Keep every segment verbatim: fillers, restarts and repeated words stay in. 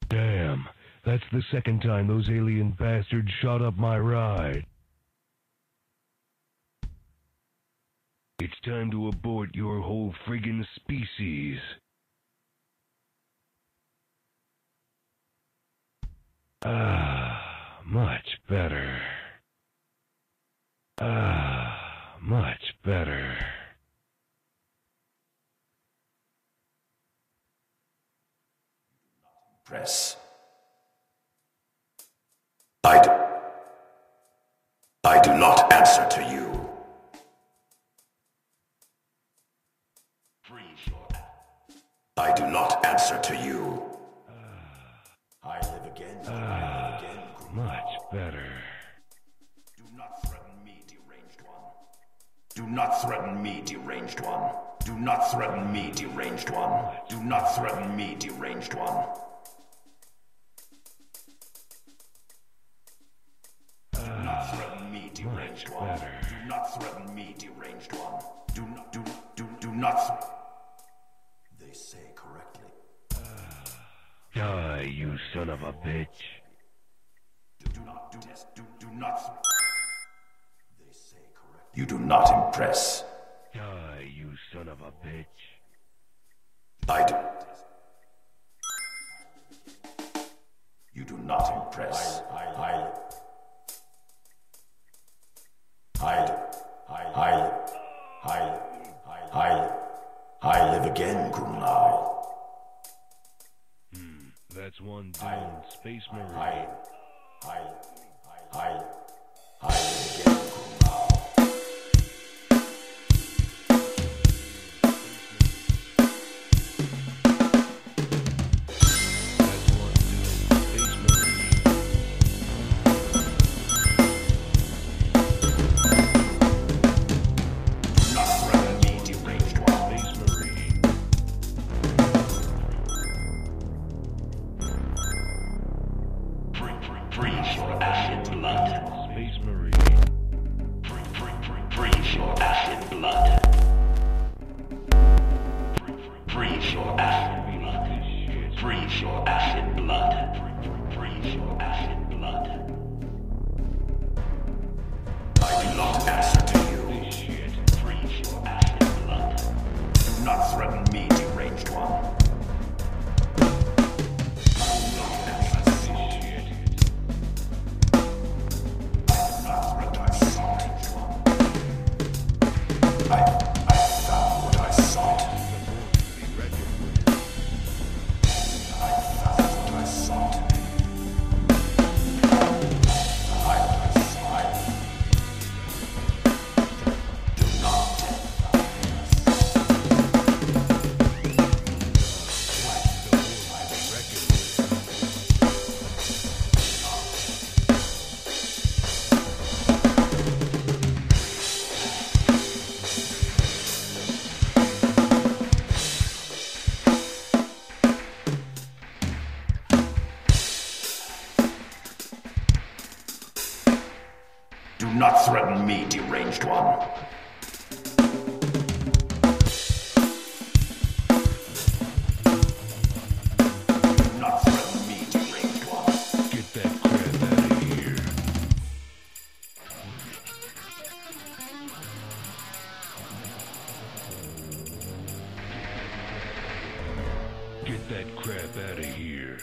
Damn, that's the second time those alien bastards shot up my ride. It's time to abort your whole friggin' species. Ah, much better. Ah, much better. Press. I do. I do not answer to you. I do not answer to you. I live again. Ah, I live again. much better. Do not threaten me, deranged one. Do not threaten me, deranged one. Do not threaten me, deranged one. Do not threaten me, deranged one. Do not threaten me, deranged one. Do not threaten me, deranged one. Do not, do, do, do not. They say correctly. Die, you son of a bitch. Do, do not, do, do, do not. They say correctly. You do not impress. Die, you son of a bitch. I do. You do not impress. I, I, I, I, I, I, I, I live again, Grunlau. Hmm, that's one down, Space Marine. I, I, I, I live again, Grunlau. That's one down, Space Marine. Do not threaten me, deranged one. Space Marine. Freeze your acid blood. Space Marine. Freeze your acid blood. Freeze your acid blood. Freeze your acid blood. Freeze your acid blood. I do not answer to you. This shit. Freeze your acid blood. Do not threaten me, deranged one. I do not answer This to you. shit. I do not threaten, I sought one. I, I found what I sought. I found what I sought. I, I sought. Do not Do not threaten me, deranged one. Do not threaten me, deranged one. Get that crap out of here. Get that crap out of here.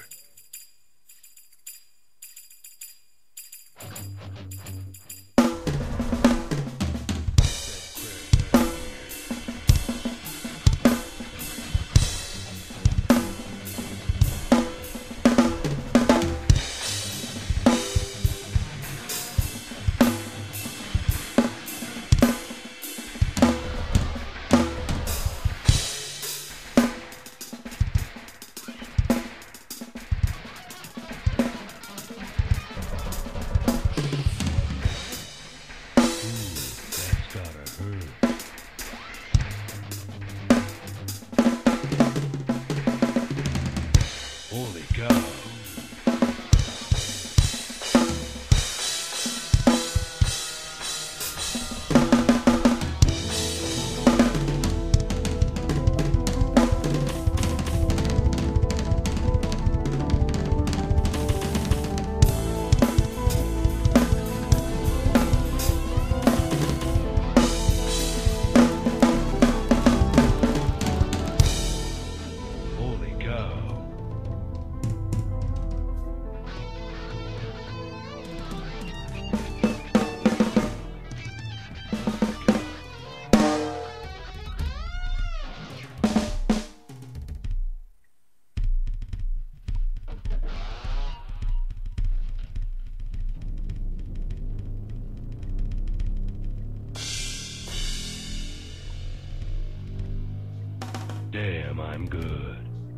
Damn, I'm good.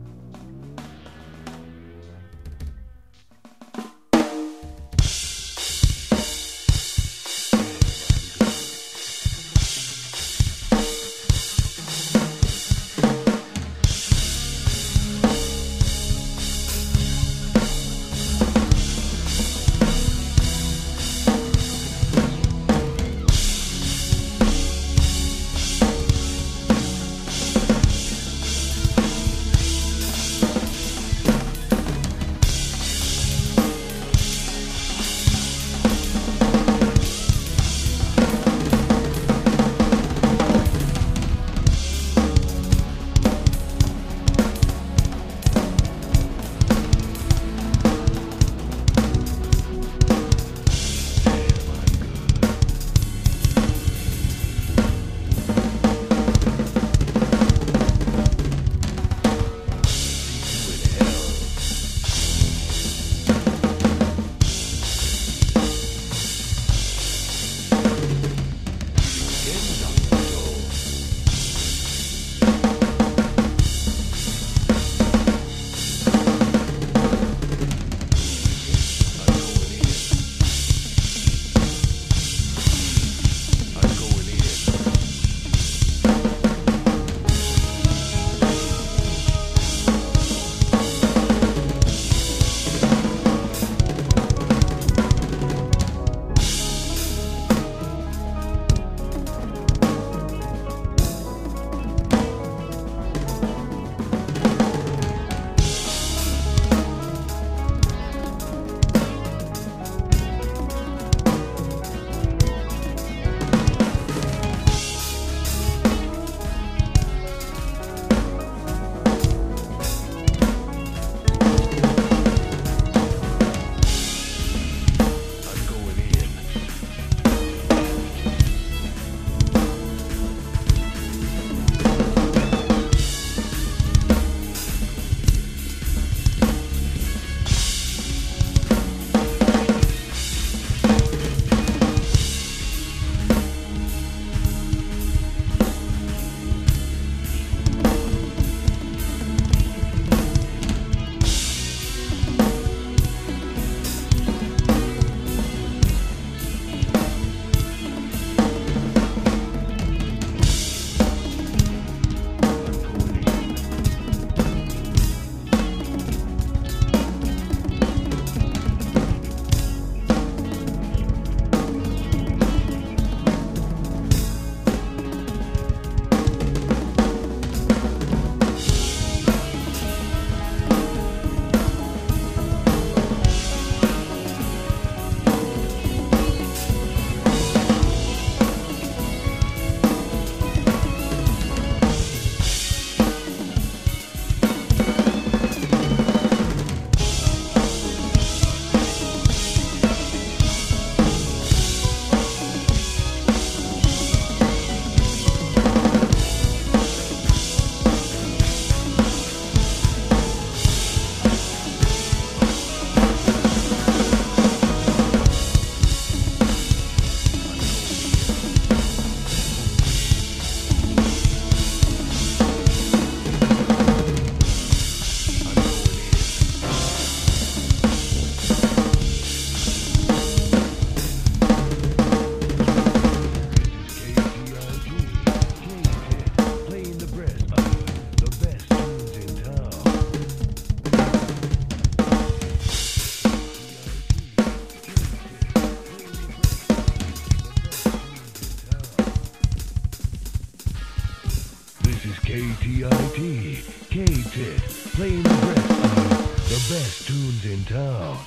K T I T, K-Tit, playing the rest of the best tunes in town.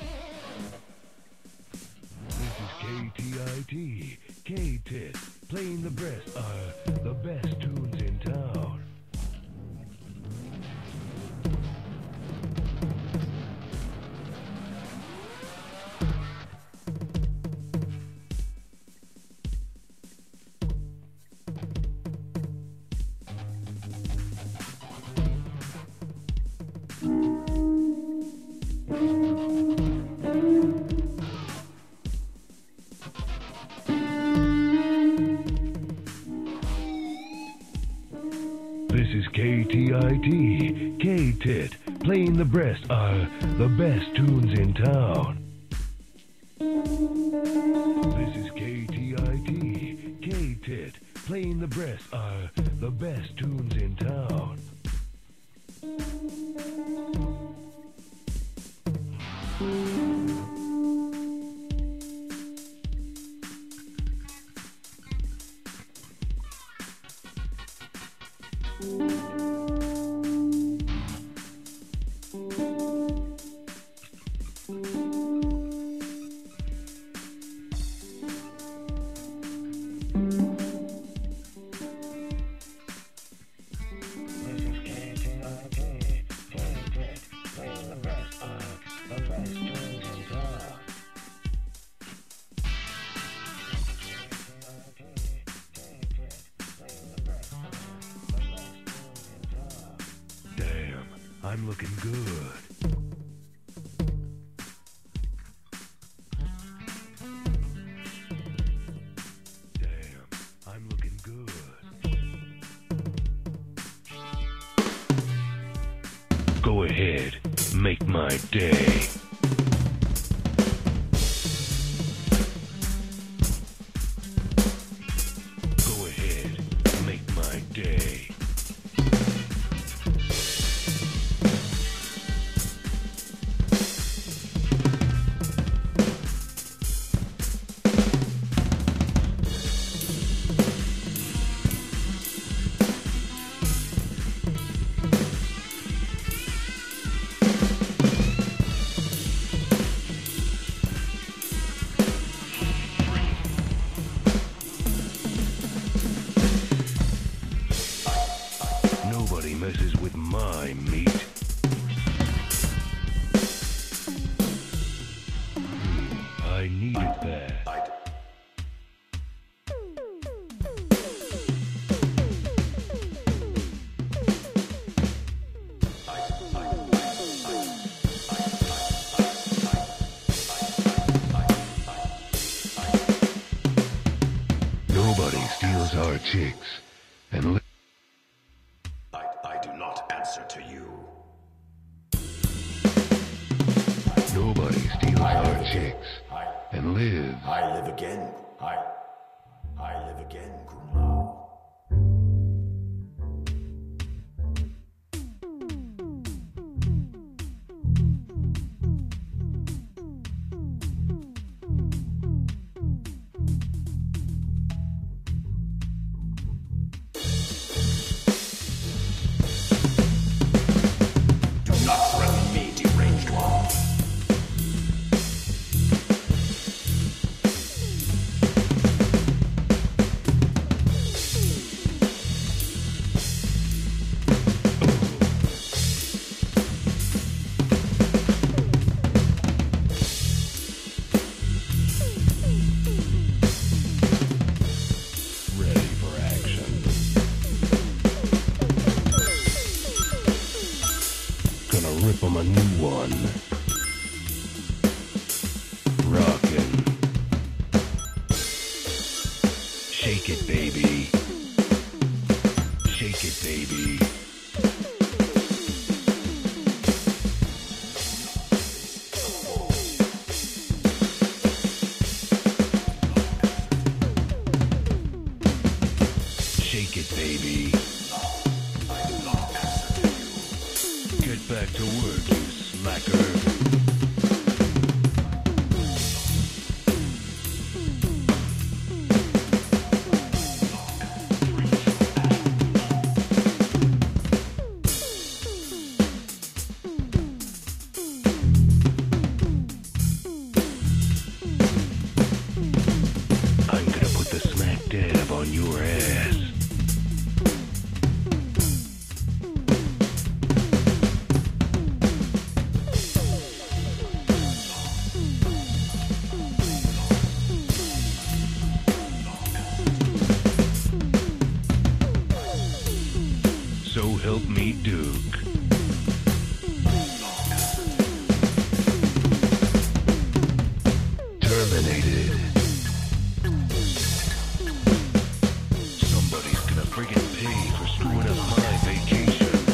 This is K T I T, K-Tit, playing the best of the best tunes in town. T I T, K-Tit, playing the breast are the best tunes in town. This is K T I T, K-Tit, playing the breast are the best tunes in town. Damn, I'm looking good. Damn, I'm looking good. Go ahead, make my day. Go ahead, make my day. Nobody messes with my meat. Hmm, I need it bad. Nobody steals our chicks and li- I, I do not answer to you. Nobody steals I our live chicks again. I, and lives. I live again. I, I live again, Kung Lao. Do not threaten me, deranged one. Ready for action. Gonna rip 'em a new one. Rockin'. Shake it, baby. Shake it, baby. Shake it, baby. I do not answer to you. Get back to work, you slacker. I'm gonna put the smack dab on your ass. So help me, Duke. Terminated. Somebody's gonna friggin' pay for screwing up my vacation.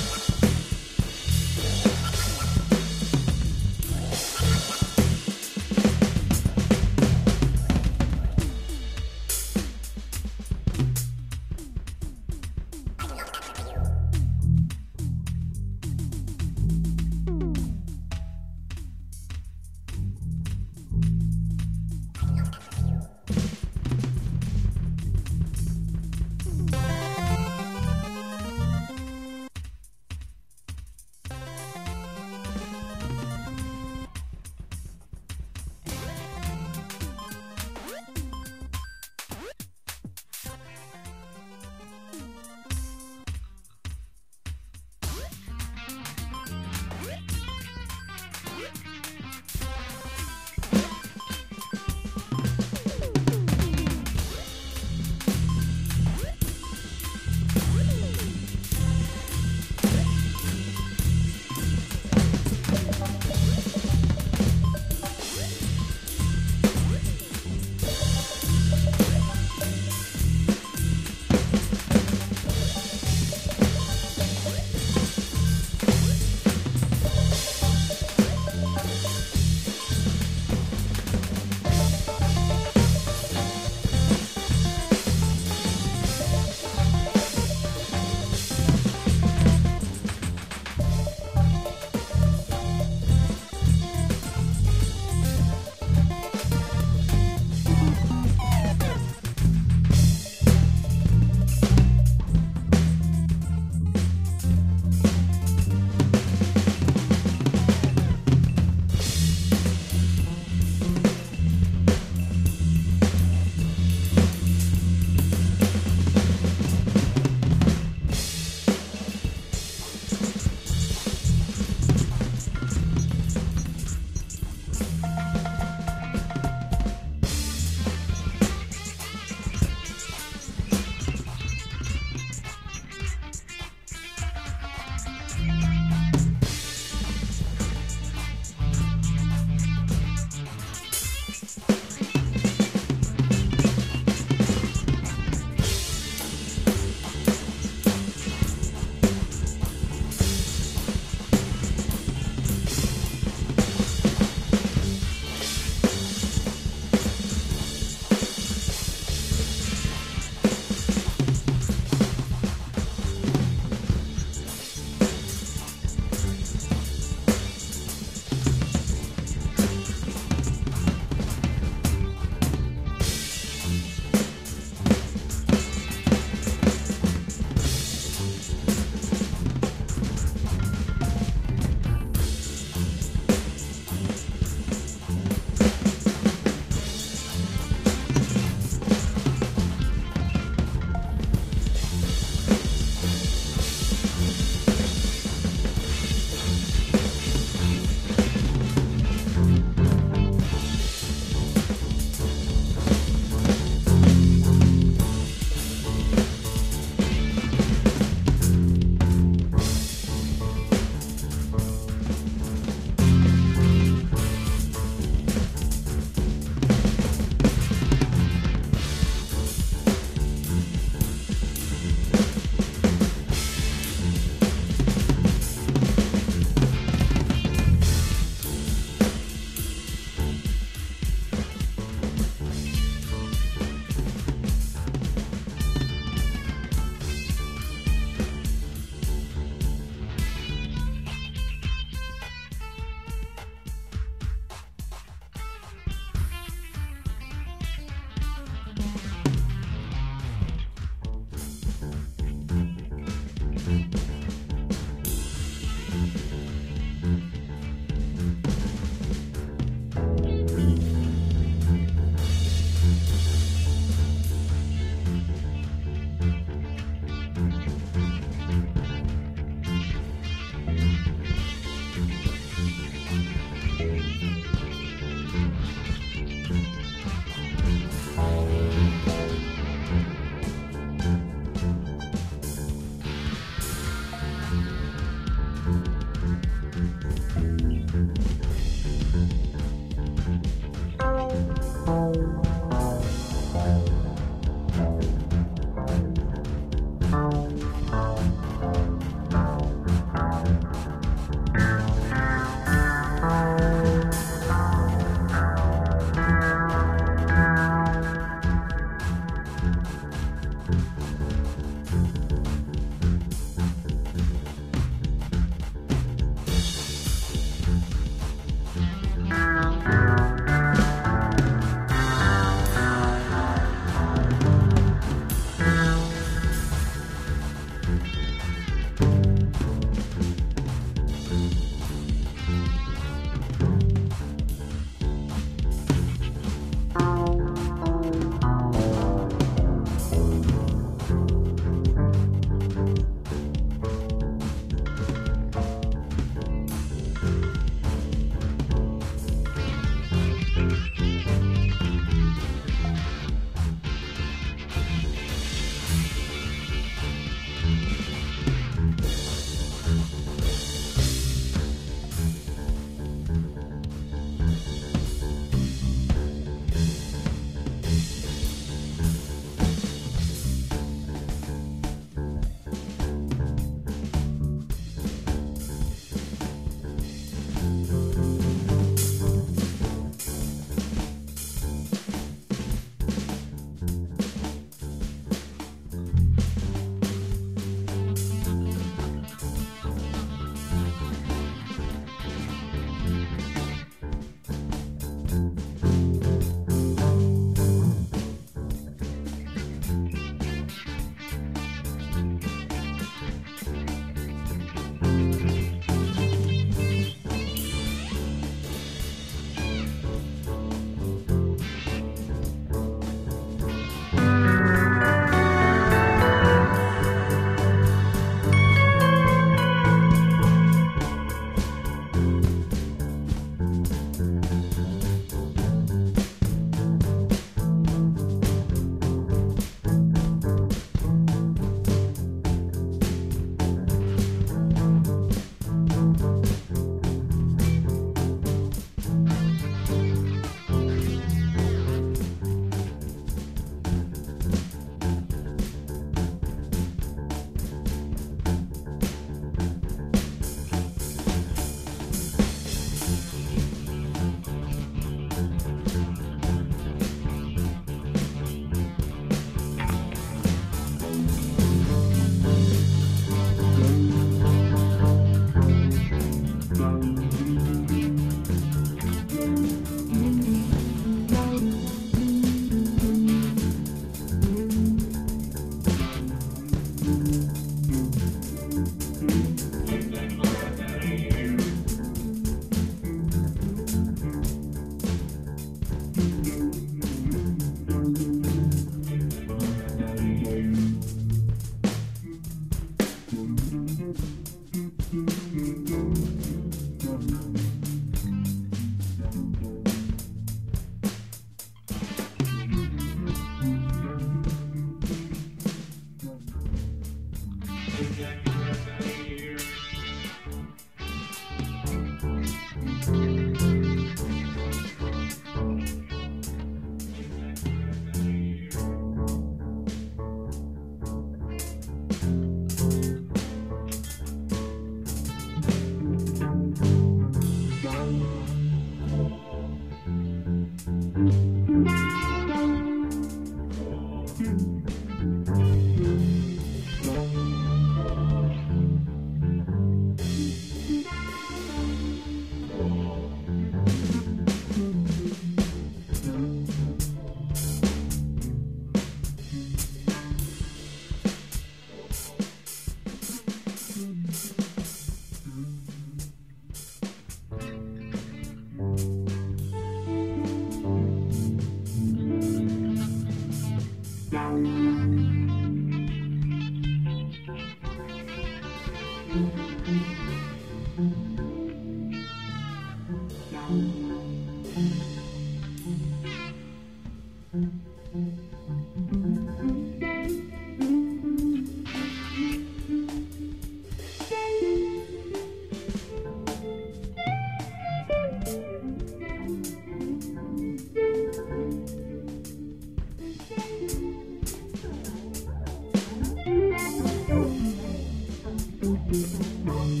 Thank you.